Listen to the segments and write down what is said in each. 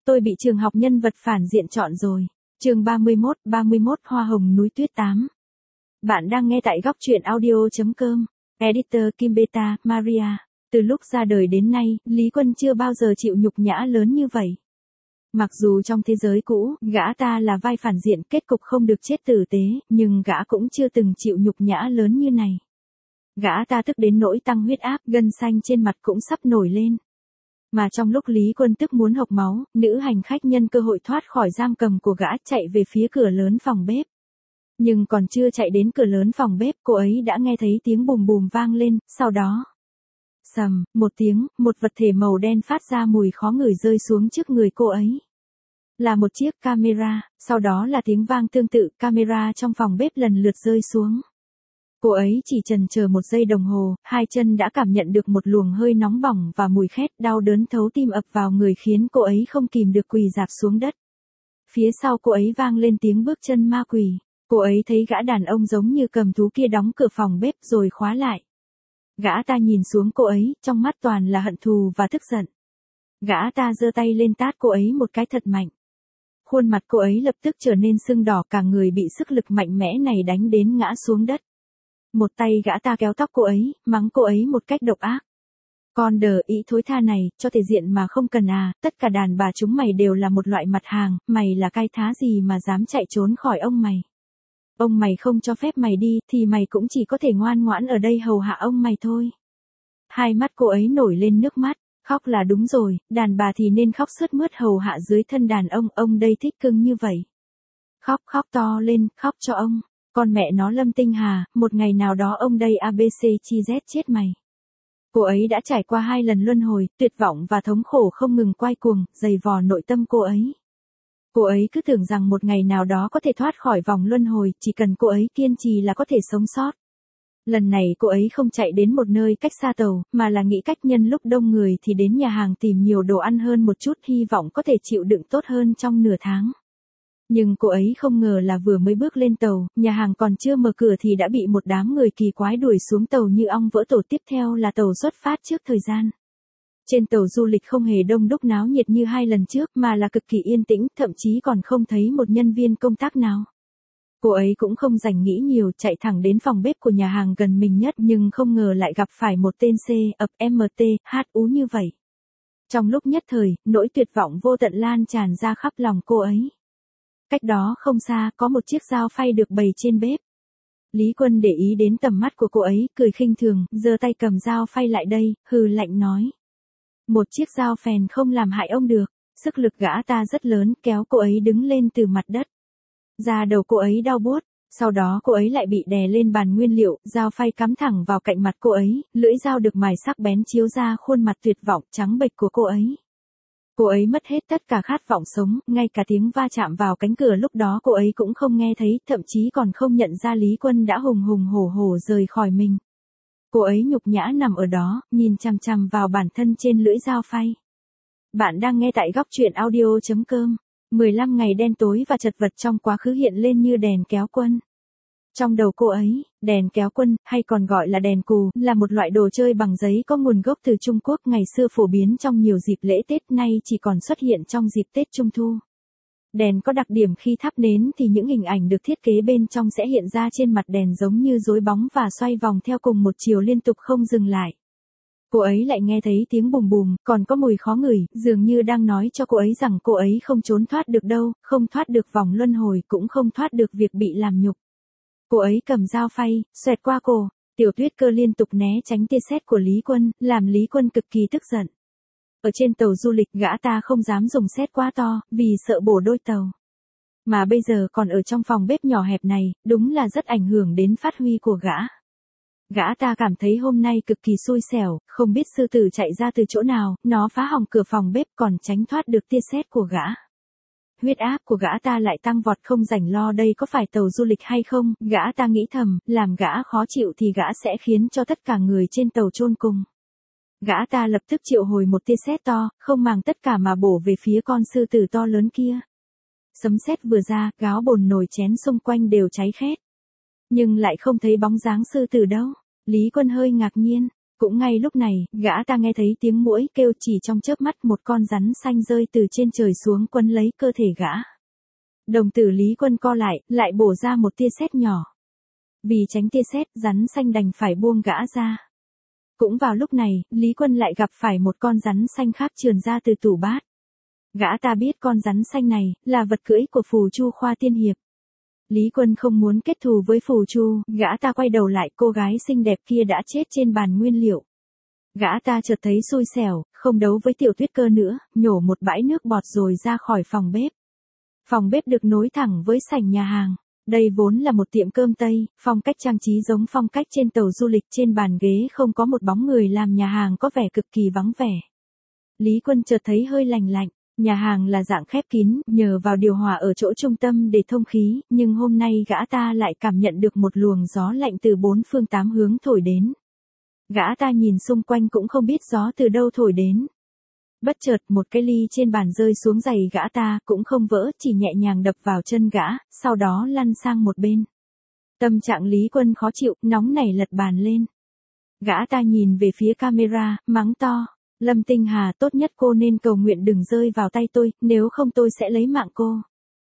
Tôi bị trường học nhân vật phản diện chọn rồi. Chương 31 Hoa hồng núi tuyết 8. Bạn đang nghe tại góc truyện audio.com. Editor Kim Beta, Maria. Từ lúc ra đời đến nay, Lý Quân chưa bao giờ chịu nhục nhã lớn như vậy. Mặc dù trong thế giới cũ, gã ta là vai phản diện, kết cục không được chết tử tế, nhưng gã cũng chưa từng chịu nhục nhã lớn như này. Gã ta tức đến nỗi tăng huyết áp, gân xanh trên mặt cũng sắp nổi lên. Mà trong lúc Lý Quân tức muốn hộc máu, nữ hành khách nhân cơ hội thoát khỏi giam cầm của gã chạy về phía cửa lớn phòng bếp. Nhưng còn chưa chạy đến cửa lớn phòng bếp, cô ấy đã nghe thấy tiếng bùm bùm vang lên, sau đó. Sầm, một tiếng, một vật thể màu đen phát ra mùi khó ngửi rơi xuống trước người cô ấy. Là một chiếc camera, sau đó là tiếng vang tương tự, camera trong phòng bếp lần lượt rơi xuống. Cô ấy chỉ chần chờ một giây đồng hồ, hai chân đã cảm nhận được một luồng hơi nóng bỏng và mùi khét, đau đớn thấu tim ập vào người khiến cô ấy không kìm được quỳ rạp xuống đất. Phía sau cô ấy vang lên tiếng bước chân ma quỷ. Cô ấy thấy gã đàn ông giống như cầm thú kia đóng cửa phòng bếp rồi khóa lại. Gã ta nhìn xuống cô ấy, trong mắt toàn là hận thù và tức giận. Gã ta giơ tay lên tát cô ấy một cái thật mạnh. Khuôn mặt cô ấy lập tức trở nên sưng đỏ, cả người bị sức lực mạnh mẽ này đánh đến ngã xuống đất. Một tay gã ta kéo tóc cô ấy, mắng cô ấy một cách độc ác. Con đờ ý thối tha này, cho thể diện mà không cần à, tất cả đàn bà chúng mày đều là một loại mặt hàng, mày là cái thá gì mà dám chạy trốn khỏi ông mày. Ông mày không cho phép mày đi, thì mày cũng chỉ có thể ngoan ngoãn ở đây hầu hạ ông mày thôi. Hai mắt cô ấy nổi lên nước mắt, khóc là đúng rồi, đàn bà thì nên khóc sướt mướt hầu hạ dưới thân đàn ông đây thích cưng như vậy. Khóc to lên, khóc cho ông. Con mẹ nó Lâm Tinh Hà, một ngày nào đó ông đây ABC chi Z chết mày. Cô ấy đã trải qua 2 lần luân hồi, tuyệt vọng và thống khổ không ngừng quay cuồng, dày vò nội tâm cô ấy. Cô ấy cứ tưởng rằng một ngày nào đó có thể thoát khỏi vòng luân hồi, chỉ cần cô ấy kiên trì là có thể sống sót. Lần này cô ấy không chạy đến một nơi cách xa tàu, mà là nghĩ cách nhân lúc đông người thì đến nhà hàng tìm nhiều đồ ăn hơn một chút, hy vọng có thể chịu đựng tốt hơn trong nửa tháng. Nhưng cô ấy không ngờ là vừa mới bước lên tàu, nhà hàng còn chưa mở cửa thì đã bị một đám người kỳ quái đuổi xuống tàu như ong vỡ tổ. Tiếp theo là tàu xuất phát trước thời gian. Trên tàu du lịch không hề đông đúc náo nhiệt như 2 lần trước mà là cực kỳ yên tĩnh, thậm chí còn không thấy một nhân viên công tác nào. Cô ấy cũng không dành nghĩ nhiều, chạy thẳng đến phòng bếp của nhà hàng gần mình nhất, nhưng không ngờ lại gặp phải một tên CFMTHU như vậy. Trong lúc nhất thời, nỗi tuyệt vọng vô tận lan tràn ra khắp lòng cô ấy. Cách đó không xa, có một chiếc dao phay được bày trên bếp. Lý Quân để ý đến tầm mắt của cô ấy, cười khinh thường, giơ tay cầm dao phay lại đây, hừ lạnh nói. Một chiếc dao phèn không làm hại ông được. Sức lực gã ta rất lớn, kéo cô ấy đứng lên từ mặt đất. Da đầu cô ấy đau buốt, sau đó cô ấy lại bị đè lên bàn nguyên liệu, dao phay cắm thẳng vào cạnh mặt cô ấy, lưỡi dao được mài sắc bén chiếu ra khuôn mặt tuyệt vọng trắng bệch của cô ấy. Cô ấy mất hết tất cả khát vọng sống, ngay cả tiếng va chạm vào cánh cửa lúc đó cô ấy cũng không nghe thấy, thậm chí còn không nhận ra Lý Quân đã hùng hổ rời khỏi mình. Cô ấy nhục nhã nằm ở đó, nhìn chằm chằm vào bản thân trên lưỡi dao phay. Bạn đang nghe tại góc truyện audio.com. 15 ngày đen tối và chật vật trong quá khứ hiện lên như đèn kéo quân. Trong đầu cô ấy, đèn kéo quân, hay còn gọi là đèn cù, là một loại đồ chơi bằng giấy có nguồn gốc từ Trung Quốc, ngày xưa phổ biến trong nhiều dịp lễ Tết, nay chỉ còn xuất hiện trong dịp Tết Trung Thu. Đèn có đặc điểm khi thắp nến thì những hình ảnh được thiết kế bên trong sẽ hiện ra trên mặt đèn giống như dối bóng và xoay vòng theo cùng một chiều liên tục không dừng lại. Cô ấy lại nghe thấy tiếng bùm bùm, còn có mùi khó ngửi, dường như đang nói cho cô ấy rằng cô ấy không trốn thoát được đâu, không thoát được vòng luân hồi, cũng không thoát được việc bị làm nhục. Cô ấy cầm dao phay, xoẹt qua cổ, Tiểu Tuyết Cơ liên tục né tránh tia sét của Lý Quân, làm Lý Quân cực kỳ tức giận. Ở trên tàu du lịch gã ta không dám dùng sét quá to, vì sợ bổ đôi tàu. Mà bây giờ còn ở trong phòng bếp nhỏ hẹp này, đúng là rất ảnh hưởng đến phát huy của gã. Gã ta cảm thấy hôm nay cực kỳ xui xẻo, không biết sư tử chạy ra từ chỗ nào, nó phá hỏng cửa phòng bếp còn tránh thoát được tia sét của gã. Huyết áp của gã ta lại tăng vọt, không rảnh lo đây có phải tàu du lịch hay không, gã ta nghĩ thầm, làm gã khó chịu thì gã sẽ khiến cho tất cả người trên tàu chôn cùng. Gã ta lập tức triệu hồi một tia sét to, không màng tất cả mà bổ về phía con sư tử to lớn kia. Sấm sét vừa ra, gáo bồn nồi chén xung quanh đều cháy khét. Nhưng lại không thấy bóng dáng sư tử đâu. Lý Quân hơi ngạc nhiên. Cũng ngay lúc này, gã ta nghe thấy tiếng muỗi kêu, chỉ trong chớp mắt một con rắn xanh rơi từ trên trời xuống quấn lấy cơ thể gã. Đồng tử Lý Quân co lại bổ ra một tia sét nhỏ. Vì tránh tia sét, rắn xanh đành phải buông gã ra. Cũng vào lúc này, Lý Quân lại gặp phải một con rắn xanh khác trườn ra từ tủ bát. Gã ta biết con rắn xanh này là vật cưỡi của Phù Chu Khoa Tiên Hiệp. Lý Quân không muốn kết thù với Phù Chu, gã ta quay đầu lại, cô gái xinh đẹp kia đã chết trên bàn nguyên liệu. Gã ta chợt thấy xui xẻo, không đấu với Tiểu Tuyết Cơ nữa, nhổ một bãi nước bọt rồi ra khỏi phòng bếp. Phòng bếp được nối thẳng với sảnh nhà hàng. Đây vốn là một tiệm cơm Tây, phong cách trang trí giống phong cách trên tàu du lịch, trên bàn ghế không có một bóng người làm nhà hàng có vẻ cực kỳ vắng vẻ. Lý Quân chợt thấy hơi lành lạnh. Nhà hàng là dạng khép kín, nhờ vào điều hòa ở chỗ trung tâm để thông khí, nhưng hôm nay gã ta lại cảm nhận được một luồng gió lạnh từ bốn phương tám hướng thổi đến. Gã ta nhìn xung quanh cũng không biết gió từ đâu thổi đến. Bất chợt một cái ly trên bàn rơi xuống giày gã ta, cũng không vỡ, chỉ nhẹ nhàng đập vào chân gã, sau đó lăn sang một bên. Tâm trạng Lý Quân khó chịu, nóng nảy lật bàn lên. Gã ta nhìn về phía camera, mắng to. Lâm Tinh Hà, tốt nhất cô nên cầu nguyện đừng rơi vào tay tôi, nếu không tôi sẽ lấy mạng cô.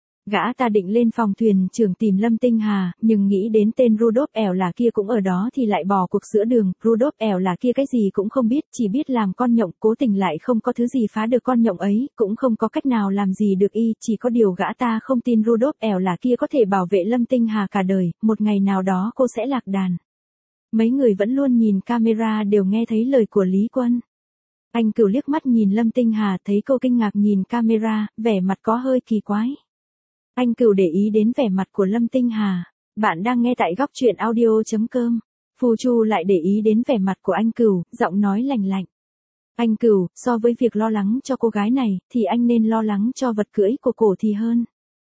Gã ta định lên phòng thuyền trưởng tìm Lâm Tinh Hà, nhưng nghĩ đến tên Rudolph ẻo là kia cũng ở đó thì lại bỏ cuộc giữa đường. Rudolph ẻo là kia cái gì cũng không biết, chỉ biết làm con nhộng, cố tình lại không có thứ gì phá được con nhộng ấy, cũng không có cách nào làm gì được y, chỉ có điều gã ta không tin Rudolph ẻo là kia có thể bảo vệ Lâm Tinh Hà cả đời, một ngày nào đó cô sẽ lạc đàn. Mấy người vẫn luôn nhìn camera đều nghe thấy lời của Lý Quân. Anh Cửu liếc mắt nhìn Lâm Tinh Hà, thấy cô kinh ngạc nhìn camera, vẻ mặt có hơi kỳ quái. Anh Cửu để ý đến vẻ mặt của Lâm Tinh Hà. Bạn đang nghe tại góc truyện audio.com. Phù Chu lại để ý đến vẻ mặt của anh Cửu, giọng nói lạnh lạnh. Anh Cửu, so với việc lo lắng cho cô gái này, thì anh nên lo lắng cho vật cưỡi của cổ thì hơn.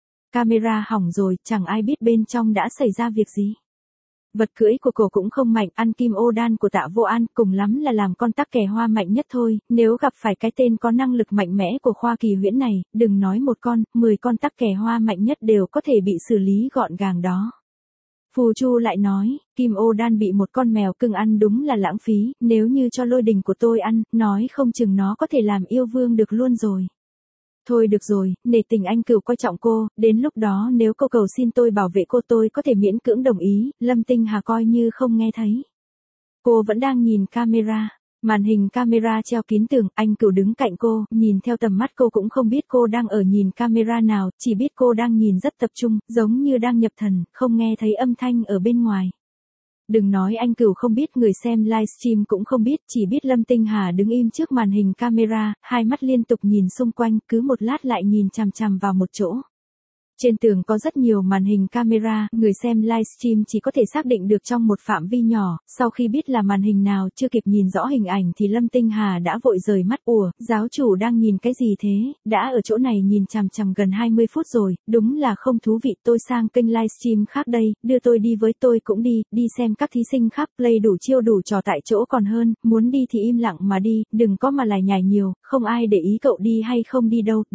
Camera hỏng rồi, chẳng ai biết bên trong đã xảy ra việc gì. Vật cưỡi của cổ cũng không mạnh, ăn kim ô đan của Tạ Vô An, cùng lắm là làm con tắc kè hoa mạnh nhất thôi, nếu gặp phải cái tên có năng lực mạnh mẽ của Khoa Kỳ Huyễn này, đừng nói một con, 10 con tắc kè hoa mạnh nhất đều có thể bị xử lý gọn gàng đó. Phù Chu lại nói, kim ô đan bị một con mèo cưng ăn đúng là lãng phí, nếu như cho Lôi Đình của tôi ăn, nói không chừng nó có thể làm yêu vương được luôn rồi. Thôi được rồi, nể tình anh Cửu coi trọng cô, đến lúc đó nếu cô cầu xin tôi bảo vệ cô tôi có thể miễn cưỡng đồng ý. Lâm Tinh Hà coi như không nghe thấy. Cô vẫn đang nhìn camera, màn hình camera treo kín tường, anh Cửu đứng cạnh cô, nhìn theo tầm mắt cô cũng không biết cô đang ở nhìn camera nào, chỉ biết cô đang nhìn rất tập trung, giống như đang nhập thần, không nghe thấy âm thanh ở bên ngoài. Đừng nói anh Cửu không biết, người xem livestream cũng không biết, chỉ biết Lâm Tinh Hà đứng im trước màn hình camera, hai mắt liên tục nhìn xung quanh, cứ một lát lại nhìn chằm chằm vào một chỗ. Trên tường có rất nhiều màn hình camera, người xem livestream chỉ có thể xác định được trong một phạm vi nhỏ, sau khi biết là màn hình nào chưa kịp nhìn rõ hình ảnh thì Lâm Tinh Hà đã vội rời mắt. Ủa, giáo chủ đang nhìn cái gì thế, đã ở chỗ này nhìn chằm chằm gần 20 phút rồi, đúng là không thú vị, tôi sang kênh livestream khác đây, đưa tôi đi với, tôi cũng đi xem các thí sinh khác play đủ chiêu đủ trò tại chỗ còn hơn, muốn đi thì im lặng mà đi, đừng có mà lải nhải nhiều, không ai để ý cậu đi hay không đi đâu,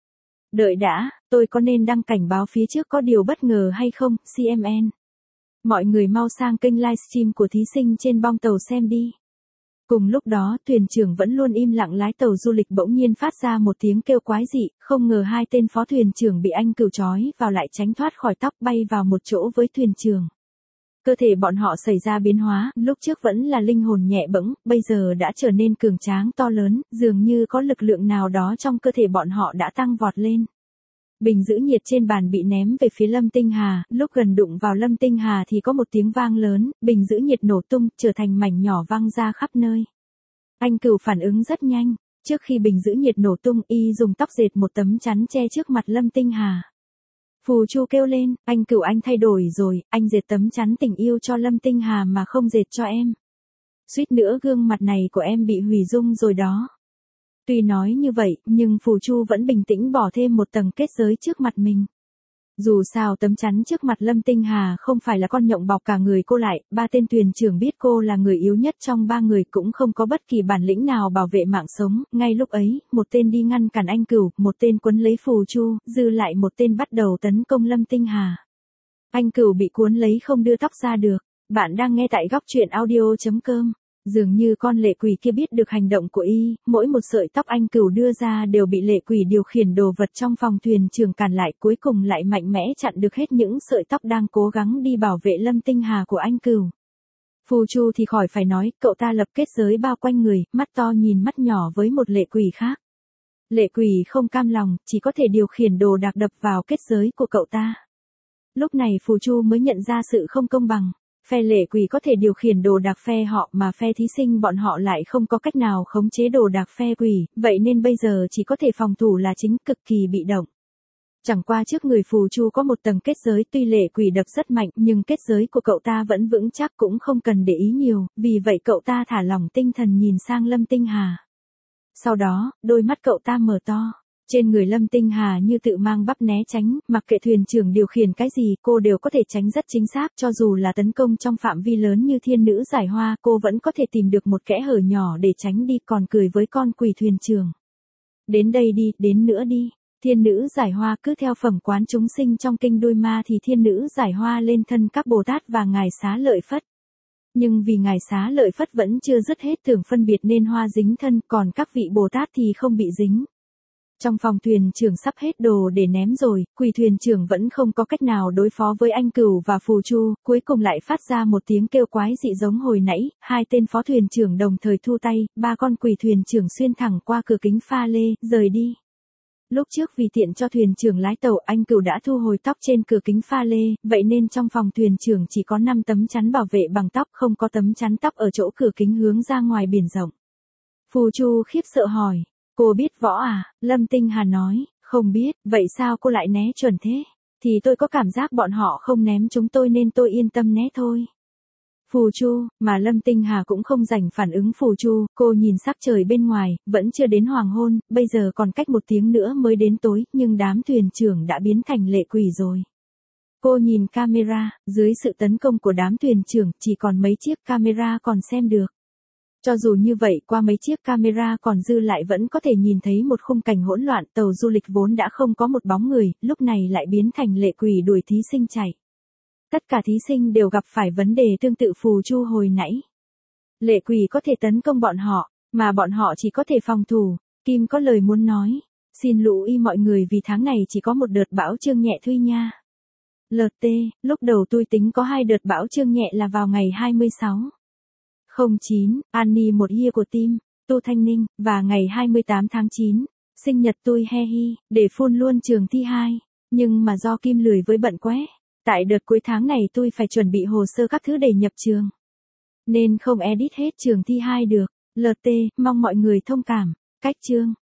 Đợi đã, tôi có nên đăng cảnh báo phía trước có điều bất ngờ hay không, CMN. Mọi người mau sang kênh livestream của thí sinh trên bong tàu xem đi. Cùng lúc đó, thuyền trưởng vẫn luôn im lặng lái tàu du lịch bỗng nhiên phát ra một tiếng kêu quái dị, không ngờ hai tên phó thuyền trưởng bị anh Cửu trói vào lại tránh thoát khỏi tóc, bay vào một chỗ với thuyền trưởng. Cơ thể bọn họ xảy ra biến hóa, lúc trước vẫn là linh hồn nhẹ bẫng, bây giờ đã trở nên cường tráng to lớn, dường như có lực lượng nào đó trong cơ thể bọn họ đã tăng vọt lên. Bình giữ nhiệt trên bàn bị ném về phía Lâm Tinh Hà, lúc gần đụng vào Lâm Tinh Hà thì có một tiếng vang lớn, bình giữ nhiệt nổ tung, trở thành mảnh nhỏ văng ra khắp nơi. Anh Cửu phản ứng rất nhanh, trước khi bình giữ nhiệt nổ tung, y dùng tóc dệt một tấm chắn che trước mặt Lâm Tinh Hà. Phù Chu kêu lên, anh Cửu anh thay đổi rồi, anh dệt tấm chắn tình yêu cho Lâm Tinh Hà mà không dệt cho em. Suýt nữa gương mặt này của em bị hủy dung rồi đó. Tuy nói như vậy, nhưng Phù Chu vẫn bình tĩnh bỏ thêm một tầng kết giới trước mặt mình. Dù sao tấm chắn trước mặt Lâm Tinh Hà không phải là con nhộng bọc cả người cô lại, ba tên thuyền trưởng biết cô là người yếu nhất trong ba người cũng không có bất kỳ bản lĩnh nào bảo vệ mạng sống, ngay lúc ấy, một tên đi ngăn cản anh Cửu, một tên quấn lấy Phù Chu, dư lại một tên bắt đầu tấn công Lâm Tinh Hà. Anh Cửu bị cuốn lấy không đưa tóc ra được. Bạn đang nghe tại góc truyện audio.com. Dường như con lệ quỷ kia biết được hành động của y, mỗi một sợi tóc anh Cửu đưa ra đều bị lệ quỷ điều khiển đồ vật trong phòng thuyền trưởng cản lại, cuối cùng lại mạnh mẽ chặn được hết những sợi tóc đang cố gắng đi bảo vệ Lâm Tinh Hà của anh Cửu. Phù Chu thì khỏi phải nói, cậu ta lập kết giới bao quanh người, mắt to nhìn mắt nhỏ với một lệ quỷ khác. Lệ quỷ không cam lòng, chỉ có thể điều khiển đồ đạc đập vào kết giới của cậu ta. Lúc này Phù Chu mới nhận ra sự không công bằng. Phe lệ quỷ có thể điều khiển đồ đạc phe họ mà phe thí sinh bọn họ lại không có cách nào khống chế đồ đạc phe quỷ, vậy nên bây giờ chỉ có thể phòng thủ là chính, cực kỳ bị động. Chẳng qua trước người Phù Chu có một tầng kết giới, tuy lệ quỷ đập rất mạnh nhưng kết giới của cậu ta vẫn vững chắc, cũng không cần để ý nhiều, vì vậy cậu ta thả lỏng tinh thần nhìn sang Lâm Tinh Hà. Sau đó, đôi mắt cậu ta mở to. Trên người Lâm Tinh Hà như tự mang bắp né tránh, mặc kệ thuyền trưởng điều khiển cái gì cô đều có thể tránh rất chính xác, cho dù là tấn công trong phạm vi lớn như thiên nữ giải hoa cô vẫn có thể tìm được một kẽ hở nhỏ để tránh đi, còn cười với con quỷ thuyền trưởng. Đến đây đi, đến nữa đi. Thiên nữ giải hoa cứ theo phẩm quán chúng sinh trong kinh Đôi Ma thì thiên nữ giải hoa lên thân các Bồ Tát và ngài Xá Lợi Phất. Nhưng vì ngài Xá Lợi Phất vẫn chưa dứt hết tưởng phân biệt nên hoa dính thân, còn các vị Bồ Tát thì không bị dính. Trong phòng thuyền trưởng sắp hết đồ để ném rồi, quỷ thuyền trưởng vẫn không có cách nào đối phó với anh Cửu và Phù Chu, cuối cùng lại phát ra một tiếng kêu quái dị giống hồi nãy, hai tên phó thuyền trưởng đồng thời thu tay, ba con quỷ thuyền trưởng xuyên thẳng qua cửa kính pha lê, rời đi. Lúc trước vì tiện cho thuyền trưởng lái tàu, anh Cửu đã thu hồi tóc trên cửa kính pha lê, vậy nên trong phòng thuyền trưởng chỉ có 5 tấm chắn bảo vệ bằng tóc, không có tấm chắn tóc ở chỗ cửa kính hướng ra ngoài biển rộng. Phù Chu khiếp sợ hỏi. Cô biết võ à? Lâm Tinh Hà nói, không biết, vậy sao cô lại né chuẩn thế? Thì tôi có cảm giác bọn họ không ném chúng tôi nên tôi yên tâm né thôi. Phù Chu, mà Lâm Tinh Hà cũng không rảnh phản ứng Phù Chu, cô nhìn sắc trời bên ngoài, vẫn chưa đến hoàng hôn, bây giờ còn cách 1 tiếng nữa mới đến tối, nhưng đám thuyền trưởng đã biến thành lệ quỷ rồi. Cô nhìn camera, dưới sự tấn công của đám thuyền trưởng, chỉ còn mấy chiếc camera còn xem được. Cho dù như vậy, qua mấy chiếc camera còn dư lại vẫn có thể nhìn thấy một khung cảnh hỗn loạn, tàu du lịch vốn đã không có một bóng người, lúc này lại biến thành lệ quỷ đuổi thí sinh chạy. Tất cả thí sinh đều gặp phải vấn đề tương tự Phù Chu hồi nãy. Lệ quỷ có thể tấn công bọn họ, mà bọn họ chỉ có thể phòng thủ. Kim có lời muốn nói. Xin lỗi mọi người vì tháng này chỉ có một đợt bão Trương Nhẹ Thuy nha. LT, lúc đầu tôi tính có 2 đợt bão Trương Nhẹ là vào ngày 26. 09, Annie một hia của team, Tu Thanh Ninh, và ngày 28 tháng 9, sinh nhật tôi he hi, để phun luôn trường thi 2, nhưng mà do Kim lười với bận quét, tại đợt cuối tháng này tôi phải chuẩn bị hồ sơ các thứ để nhập trường, nên không edit hết trường thi 2 được, LT, mong mọi người thông cảm, cách chương.